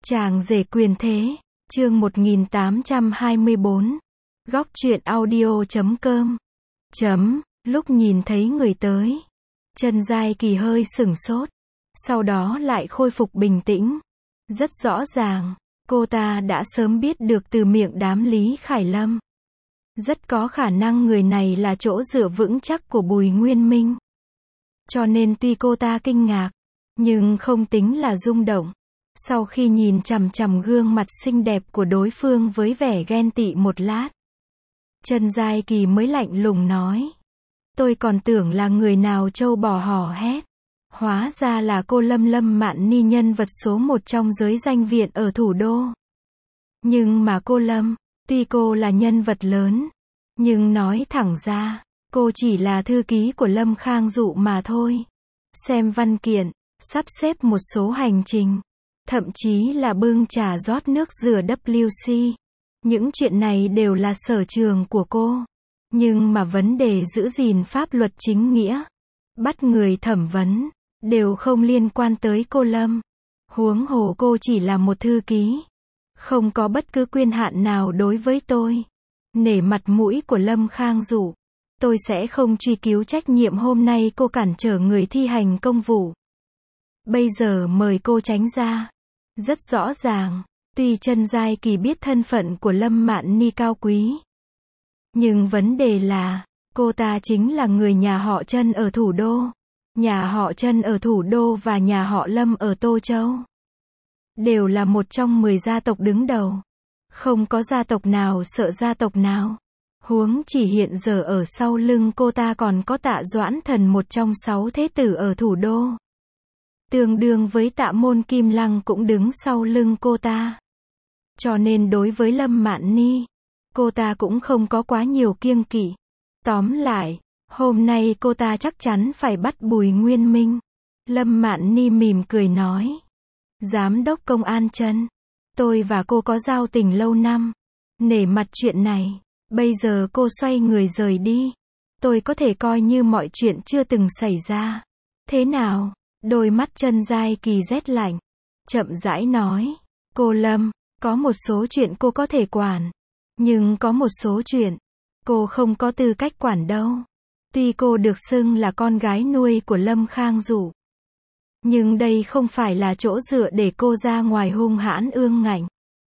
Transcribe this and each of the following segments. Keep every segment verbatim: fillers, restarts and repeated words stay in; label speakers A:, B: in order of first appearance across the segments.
A: Chàng rể quyền thế, chương một nghìn tám trăm hai mươi bốn. Góc truyện audio chấm com. Chấm, lúc nhìn thấy người tới, Trần Giai Kỳ hơi sửng sốt, sau đó lại khôi phục bình tĩnh. Rất rõ ràng, cô ta đã sớm biết được từ miệng đám Lý Khải Lâm. Rất có khả năng người này là chỗ dựa vững chắc của Bùi Nguyên Minh. Cho nên tuy cô ta kinh ngạc, nhưng không tính là rung động. Sau khi nhìn chằm chằm gương mặt xinh đẹp của đối phương với vẻ ghen tị một lát, Trần Giai Kỳ mới lạnh lùng nói. Tôi còn tưởng là người nào trâu bò hò hét. Hóa ra là cô Lâm Lâm Mạn Ni, nhân vật số một trong giới danh viện ở thủ đô. Nhưng mà cô Lâm, tuy cô là nhân vật lớn, nhưng nói thẳng ra, cô chỉ là thư ký của Lâm Khang Dụ mà thôi. Xem văn kiện, sắp xếp một số hành trình, thậm chí là bưng trà rót nước rửa W C. Những chuyện này đều là sở trường của cô. Nhưng mà vấn đề giữ gìn pháp luật chính nghĩa, bắt người thẩm vấn, đều không liên quan tới cô Lâm. Huống hồ cô chỉ là một thư ký, không có bất cứ quyền hạn nào đối với tôi. Nể mặt mũi của Lâm Khang Dụ, tôi sẽ không truy cứu trách nhiệm hôm nay cô cản trở người thi hành công vụ. Bây giờ mời cô tránh ra. Rất rõ ràng, tuy Trần Giai Kỳ biết thân phận của Lâm Mạn Ni cao quý, nhưng vấn đề là, cô ta chính là người nhà họ Trần ở thủ đô. Nhà họ Trần ở thủ đô và nhà họ Lâm ở Tô Châu đều là một trong mười gia tộc đứng đầu. Không có gia tộc nào sợ gia tộc nào. Huống chỉ hiện giờ ở sau lưng cô ta còn có Tạ Doãn Thần, một trong sáu thế tử ở thủ đô. Tương đương với Tạ Môn Kim Lăng cũng đứng sau lưng cô ta. Cho nên đối với Lâm Mạn Ni, cô ta cũng không có quá nhiều kiêng kỵ. Tóm lại, hôm nay cô ta chắc chắn phải bắt Bùi Nguyên Minh. Lâm Mạn Ni mỉm cười nói. Giám đốc công an Trần, tôi và cô có giao tình lâu năm. Nể mặt chuyện này, bây giờ cô xoay người rời đi, tôi có thể coi như mọi chuyện chưa từng xảy ra. Thế nào? Đôi mắt Trần Giai Kỳ rét lạnh, chậm rãi nói. Cô Lâm, có một số chuyện cô có thể quản, nhưng có một số chuyện, cô không có tư cách quản đâu. Tuy cô được xưng là con gái nuôi của Lâm Khang Dụ, nhưng đây không phải là chỗ dựa để cô ra ngoài hung hãn ương ngạnh.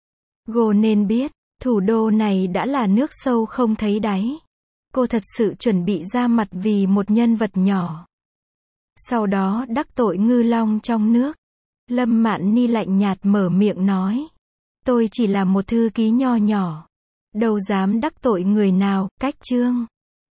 A: Cô nên biết, thủ đô này đã là nước sâu không thấy đáy. Cô thật sự chuẩn bị ra mặt vì một nhân vật nhỏ, sau đó đắc tội ngư long trong nước. Lâm Mạn Ni lạnh nhạt mở miệng nói. Tôi chỉ là một thư ký nho nhỏ, đâu dám đắc tội người nào. Cách chương